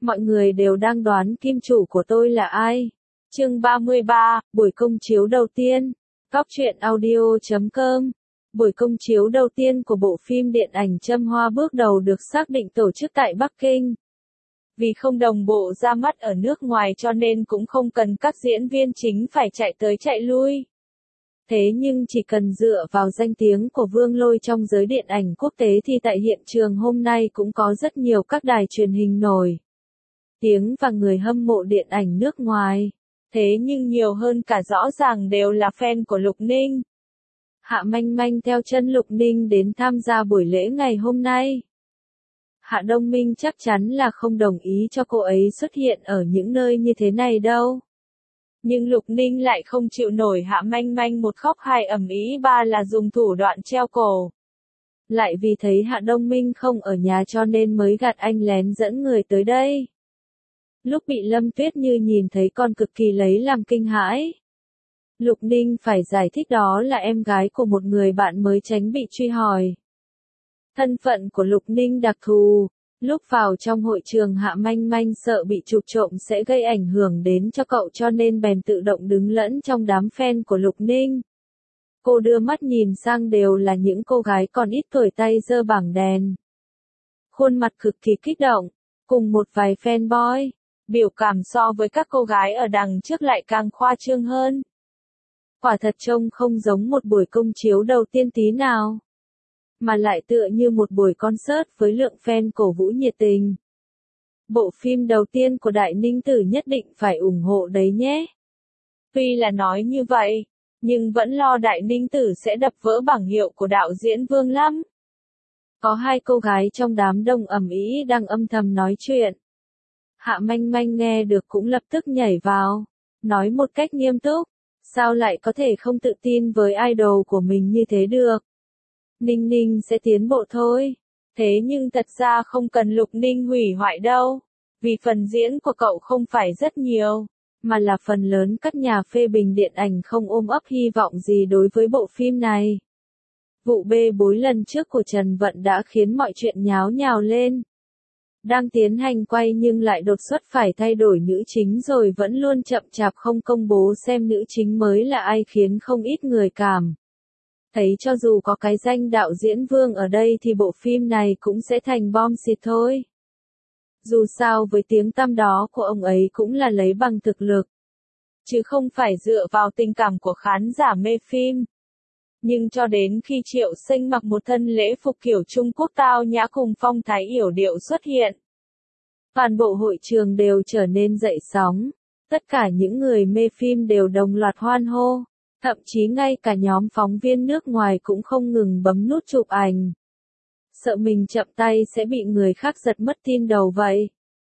Mọi người đều đang đoán kim chủ của tôi là ai. Chương 33, buổi công chiếu đầu tiên. Góc truyện audio.com. Buổi công chiếu đầu tiên của bộ phim điện ảnh Châm Hoa bước đầu được xác định tổ chức tại Bắc Kinh. Vì không đồng bộ ra mắt ở nước ngoài cho nên cũng không cần các diễn viên chính phải chạy tới chạy lui. Thế nhưng chỉ cần dựa vào danh tiếng của Vương Lôi trong giới điện ảnh quốc tế thì tại hiện trường hôm nay cũng có rất nhiều các đài truyền hình nổi tiếng và người hâm mộ điện ảnh nước ngoài. Thế nhưng nhiều hơn cả rõ ràng đều là fan của Lục Ninh. Hạ Manh Manh theo chân Lục Ninh đến tham gia buổi lễ ngày hôm nay. Hạ Đông Minh chắc chắn là không đồng ý cho cô ấy xuất hiện ở những nơi như thế này đâu. Nhưng Lục Ninh lại không chịu nổi Hạ Manh Manh một khóc hai ầm ĩ ba là dùng thủ đoạn treo cổ. Lại vì thấy Hạ Đông Minh không ở nhà cho nên mới gạt anh lén dẫn người tới đây. Lúc bị Lâm Tuyết Như nhìn thấy con cực kỳ lấy làm kinh hãi. Lục Ninh phải giải thích đó là em gái của một người bạn mới tránh bị truy hỏi. Thân phận của Lục Ninh đặc thù, lúc vào trong hội trường Hạ Manh Manh sợ bị chụp trộm sẽ gây ảnh hưởng đến cho cậu cho nên bèn tự động đứng lẫn trong đám fan của Lục Ninh. Cô đưa mắt nhìn sang đều là những cô gái còn ít tuổi tay giơ bảng đèn. Khuôn mặt cực kỳ kích động, cùng một vài fanboy. Biểu cảm so với các cô gái ở đằng trước lại càng khoa trương hơn. Quả thật trông không giống một buổi công chiếu đầu tiên tí nào. Mà lại tựa như một buổi concert với lượng fan cổ vũ nhiệt tình. Bộ phim đầu tiên của Đại Ninh Tử nhất định phải ủng hộ đấy nhé. Tuy là nói như vậy, nhưng vẫn lo Đại Ninh Tử sẽ đập vỡ bảng hiệu của đạo diễn Vương lắm. Có hai cô gái trong đám đông ầm ĩ đang âm thầm nói chuyện. Hạ Manh Manh nghe được cũng lập tức nhảy vào, nói một cách nghiêm túc, sao lại có thể không tự tin với idol của mình như thế được. Ninh Ninh sẽ tiến bộ thôi, thế nhưng thật ra không cần Lục Ninh hủy hoại đâu, vì phần diễn của cậu không phải rất nhiều, mà là phần lớn các nhà phê bình điện ảnh không ôm ấp hy vọng gì đối với bộ phim này. Vụ bê bối lần trước của Trần Vận đã khiến mọi chuyện nháo nhào lên. Đang tiến hành quay nhưng lại đột xuất phải thay đổi nữ chính rồi vẫn luôn chậm chạp không công bố xem nữ chính mới là ai khiến không ít người cảm thấy cho dù có cái danh đạo diễn Vương ở đây thì bộ phim này cũng sẽ thành bom xịt thôi. Dù sao với tiếng tăm đó của ông ấy cũng là lấy bằng thực lực, chứ không phải dựa vào tình cảm của khán giả mê phim. Nhưng cho đến khi Triệu Sinh mặc một thân lễ phục kiểu Trung Quốc tao nhã cùng phong thái yểu điệu xuất hiện, toàn bộ hội trường đều trở nên dậy sóng. Tất cả những người mê phim đều đồng loạt hoan hô, thậm chí ngay cả nhóm phóng viên nước ngoài cũng không ngừng bấm nút chụp ảnh. Sợ mình chậm tay sẽ bị người khác giật mất tin đầu vậy.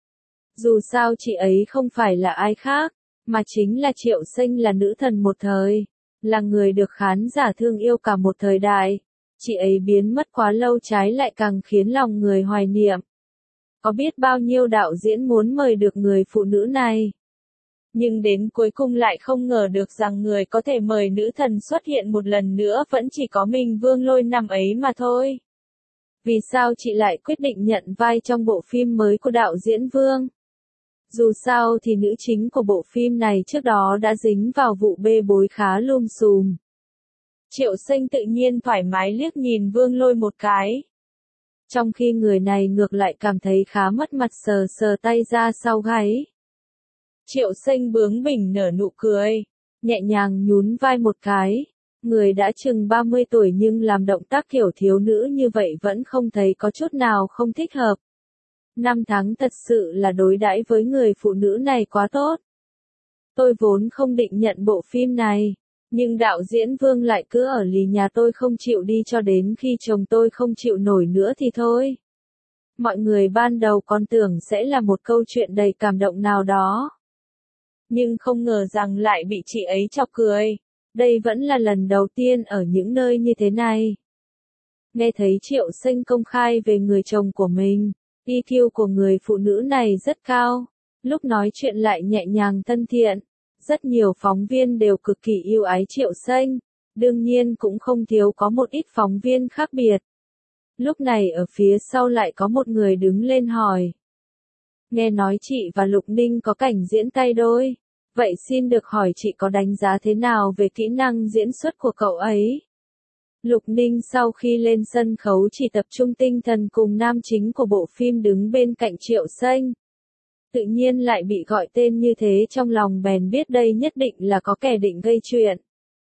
Dù sao chị ấy không phải là ai khác, mà chính là Triệu Sinh, là nữ thần một thời. Là người được khán giả thương yêu cả một thời đại. Chị ấy biến mất quá lâu trái lại càng khiến lòng người hoài niệm. Có biết bao nhiêu đạo diễn muốn mời được người phụ nữ này. Nhưng đến cuối cùng lại không ngờ được rằng người có thể mời nữ thần xuất hiện một lần nữa vẫn chỉ có mình Vương Lôi năm ấy mà thôi. Vì sao chị lại quyết định nhận vai trong bộ phim mới của đạo diễn Vương? Dù sao thì nữ chính của bộ phim này trước đó đã dính vào vụ bê bối khá lùm xùm. Triệu Sinh tự nhiên thoải mái liếc nhìn Vương Lôi một cái. Trong khi người này ngược lại cảm thấy khá mất mặt, sờ sờ tay ra sau gáy. Triệu Sinh bướng bỉnh nở nụ cười, nhẹ nhàng nhún vai một cái. Người đã chừng 30 tuổi nhưng làm động tác kiểu thiếu nữ như vậy vẫn không thấy có chút nào không thích hợp. Năm tháng thật sự là đối đãi với người phụ nữ này quá tốt. Tôi vốn không định nhận bộ phim này, nhưng đạo diễn Vương lại cứ ở lì nhà tôi không chịu đi cho đến khi chồng tôi không chịu nổi nữa thì thôi. Mọi người ban đầu còn tưởng sẽ là một câu chuyện đầy cảm động nào đó. Nhưng không ngờ rằng lại bị chị ấy chọc cười. Đây vẫn là lần đầu tiên ở những nơi như thế này. Nghe thấy Triệu Sinh công khai về người chồng của mình. EQ của người phụ nữ này rất cao, lúc nói chuyện lại nhẹ nhàng thân thiện. Rất nhiều phóng viên đều cực kỳ yêu ái Triệu Sinh, đương nhiên cũng không thiếu có một ít phóng viên khác biệt. Lúc này ở phía sau lại có một người đứng lên hỏi. Nghe nói chị và Lục Ninh có cảnh diễn tay đôi. Vậy xin được hỏi chị có đánh giá thế nào về kỹ năng diễn xuất của cậu ấy? Lục Ninh sau khi lên sân khấu chỉ tập trung tinh thần cùng nam chính của bộ phim đứng bên cạnh Triệu Xanh. Tự nhiên lại bị gọi tên như thế, trong lòng bèn biết đây nhất định là có kẻ định gây chuyện.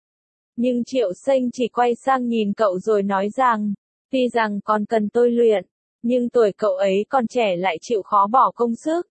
Nhưng Triệu Xanh chỉ quay sang nhìn cậu rồi nói rằng, tuy rằng còn cần tôi luyện, nhưng tuổi cậu ấy còn trẻ lại chịu khó bỏ công sức.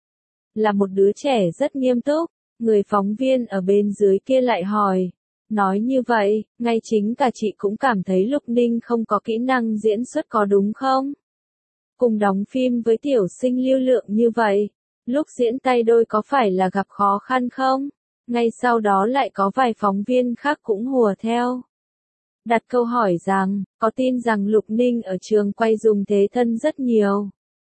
Là một đứa trẻ rất nghiêm túc, người phóng viên ở bên dưới kia lại hỏi. Nói như vậy, ngay chính cả chị cũng cảm thấy Lục Ninh không có kỹ năng diễn xuất có đúng không? Cùng đóng phim với tiểu sinh lưu lượng như vậy, lúc diễn tay đôi có phải là gặp khó khăn không? Ngay sau đó lại có vài phóng viên khác cũng hùa theo. Đặt câu hỏi rằng, có tin rằng Lục Ninh ở trường quay dùng thế thân rất nhiều.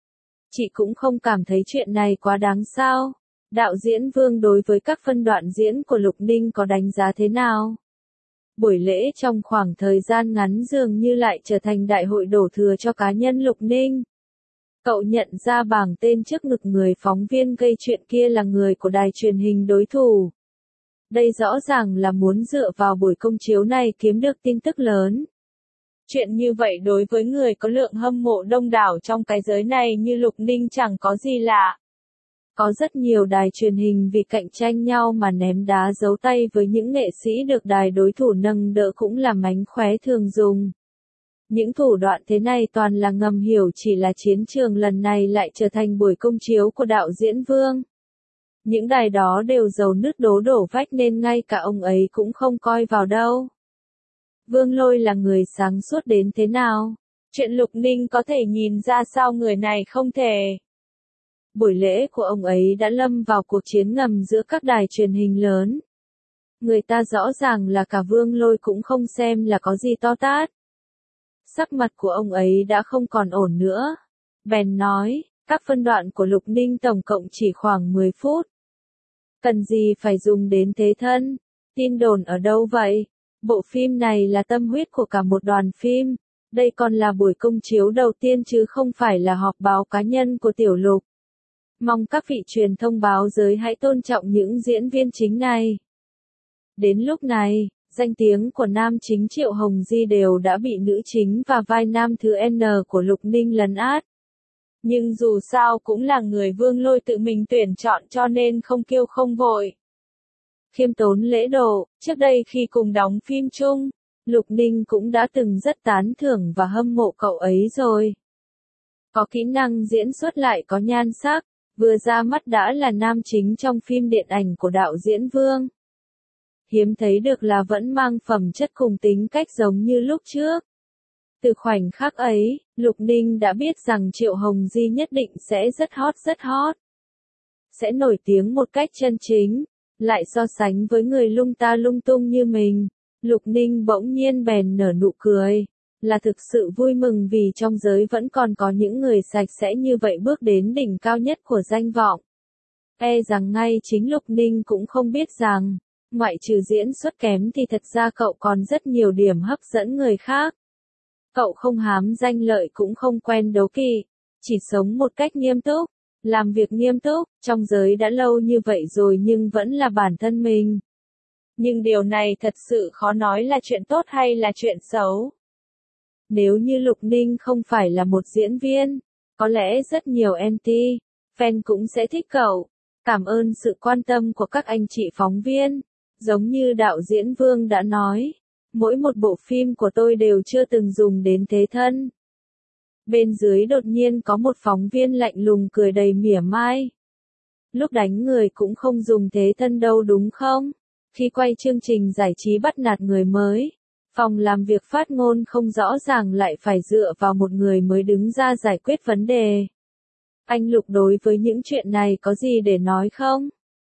Chị cũng không cảm thấy chuyện này quá đáng sao? Đạo diễn Vương đối với các phân đoạn diễn của Lục Ninh có đánh giá thế nào? Buổi lễ trong khoảng thời gian ngắn dường như lại trở thành đại hội đổ thừa cho cá nhân Lục Ninh. Cậu nhận ra bảng tên trước ngực người phóng viên gây chuyện kia là người của đài truyền hình đối thủ. Đây rõ ràng là muốn dựa vào buổi công chiếu này kiếm được tin tức lớn. Chuyện như vậy đối với người có lượng hâm mộ đông đảo trong cái giới này như Lục Ninh chẳng có gì lạ. Có rất nhiều đài truyền hình vì cạnh tranh nhau mà ném đá giấu tay với những nghệ sĩ được đài đối thủ nâng đỡ cũng là mánh khóe thường dùng. Những thủ đoạn thế này toàn là ngầm hiểu chỉ là chiến trường lần này lại trở thành buổi công chiếu của đạo diễn Vương. Những đài đó đều dầu nứt đố đổ vách nên ngay cả ông ấy cũng không coi vào đâu. Vương Lôi là người sáng suốt đến thế nào? Chuyện Lục Ninh có thể nhìn ra sao người này không thể. Buổi lễ của ông ấy đã lâm vào cuộc chiến ngầm giữa các đài truyền hình lớn. Người ta rõ ràng là cả Vương Lôi cũng không xem là có gì to tát. Sắc mặt của ông ấy đã không còn ổn nữa. Bèn nói, các phân đoạn của Lục Ninh tổng cộng chỉ khoảng 10 phút. Cần gì phải dùng đến thế thân? Tin đồn ở đâu vậy? Bộ phim này là tâm huyết của cả một đoàn phim. Đây còn là buổi công chiếu đầu tiên chứ không phải là họp báo cá nhân của Tiểu Lục. Mong các vị truyền thông báo giới hãy tôn trọng những diễn viên chính này. Đến lúc này, danh tiếng của nam chính Triệu Hồng Di đều đã bị nữ chính và vai nam thứ N của Lục Ninh lấn át. Nhưng dù sao cũng là người Vương Lôi tự mình tuyển chọn cho nên không kiêu không vội. Khiêm tốn lễ độ, trước đây khi cùng đóng phim chung, Lục Ninh cũng đã từng rất tán thưởng và hâm mộ cậu ấy rồi. Có kỹ năng diễn xuất lại có nhan sắc, vừa ra mắt đã là nam chính trong phim điện ảnh của đạo diễn Vương. Hiếm thấy được là vẫn mang phẩm chất cùng tính cách giống như lúc trước. Từ khoảnh khắc ấy, Lục Ninh đã biết rằng Triệu Hồng Di nhất định sẽ rất hot. Sẽ nổi tiếng một cách chân chính, lại so sánh với người lung ta lung tung như mình. Lục Ninh bỗng nhiên bèn nở nụ cười, là thực sự vui mừng vì trong giới vẫn còn có những người sạch sẽ như vậy bước đến đỉnh cao nhất của danh vọng. E rằng ngay chính Lục Ninh cũng không biết rằng, ngoại trừ diễn xuất kém thì thật ra cậu còn rất nhiều điểm hấp dẫn người khác. Cậu không hám danh lợi cũng không quen đấu kỵ, chỉ sống một cách nghiêm túc, làm việc nghiêm túc, trong giới đã lâu như vậy rồi nhưng vẫn là bản thân mình. Nhưng điều này thật sự khó nói là chuyện tốt hay là chuyện xấu. Nếu như Lục Ninh không phải là một diễn viên, có lẽ rất nhiều anti, fan cũng sẽ thích cậu. Cảm ơn sự quan tâm của các anh chị phóng viên. Giống như đạo diễn Vương đã nói, mỗi một bộ phim của tôi đều chưa từng dùng đến thế thân. Bên dưới đột nhiên có một phóng viên lạnh lùng cười đầy mỉa mai. Lúc đánh người cũng không dùng thế thân đâu đúng không? Khi quay chương trình giải trí bắt nạt người mới, phòng làm việc phát ngôn không rõ ràng lại phải dựa vào một người mới đứng ra giải quyết vấn đề. Anh Lục đối với những chuyện này có gì để nói không?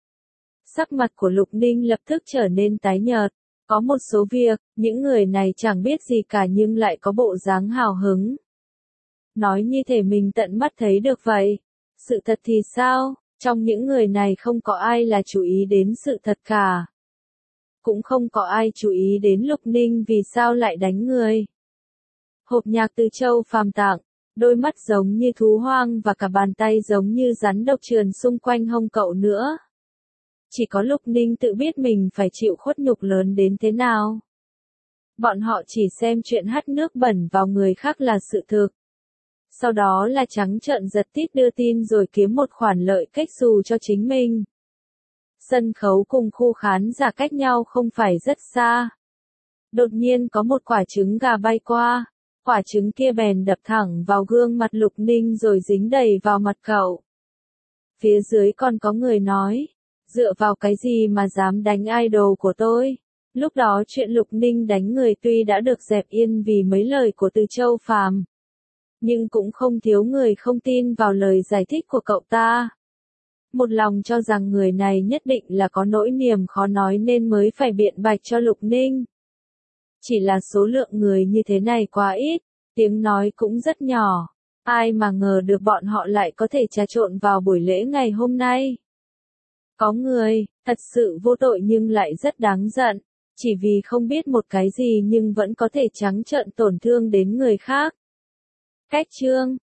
Sắc mặt của Lục Ninh lập tức trở nên tái nhợt. Có một số việc, những người này chẳng biết gì cả nhưng lại có bộ dáng hào hứng. Nói như thể mình tận mắt thấy được vậy. Sự thật thì sao? Trong những người này không có ai là chú ý đến sự thật cả. Cũng không có ai chú ý đến Lục Ninh vì sao lại đánh người. Hộp nhạc từ Châu Phàm tặng. Đôi mắt giống như thú hoang và cả bàn tay giống như rắn độc trườn xung quanh hông cậu nữa. Chỉ có Lục Ninh tự biết mình phải chịu khuất nhục lớn đến thế nào. Bọn họ chỉ xem chuyện hắt nước bẩn vào người khác là sự thực. Sau đó là trắng trợn giật tít đưa tin rồi kiếm một khoản lợi cách xù cho chính mình. Sân khấu cùng khu khán giả cách nhau không phải rất xa. Đột nhiên có một quả trứng gà bay qua, quả trứng kia bèn đập thẳng vào gương mặt Lục Ninh rồi dính đầy vào mặt cậu. Phía dưới còn có người nói, dựa vào cái gì mà dám đánh idol của tôi? Lúc đó chuyện Lục Ninh đánh người tuy đã được dẹp yên vì mấy lời của Từ Châu Phàm, nhưng cũng không thiếu người không tin vào lời giải thích của cậu ta. Một lòng cho rằng người này nhất định là có nỗi niềm khó nói nên mới phải biện bạch cho Lục Ninh. Chỉ là số lượng người như thế này quá ít, tiếng nói cũng rất nhỏ. Ai mà ngờ được bọn họ lại có thể trà trộn vào buổi lễ ngày hôm nay. Có người, thật sự vô tội nhưng lại rất đáng giận, chỉ vì không biết một cái gì nhưng vẫn có thể trắng trợn tổn thương đến người khác. Cách chương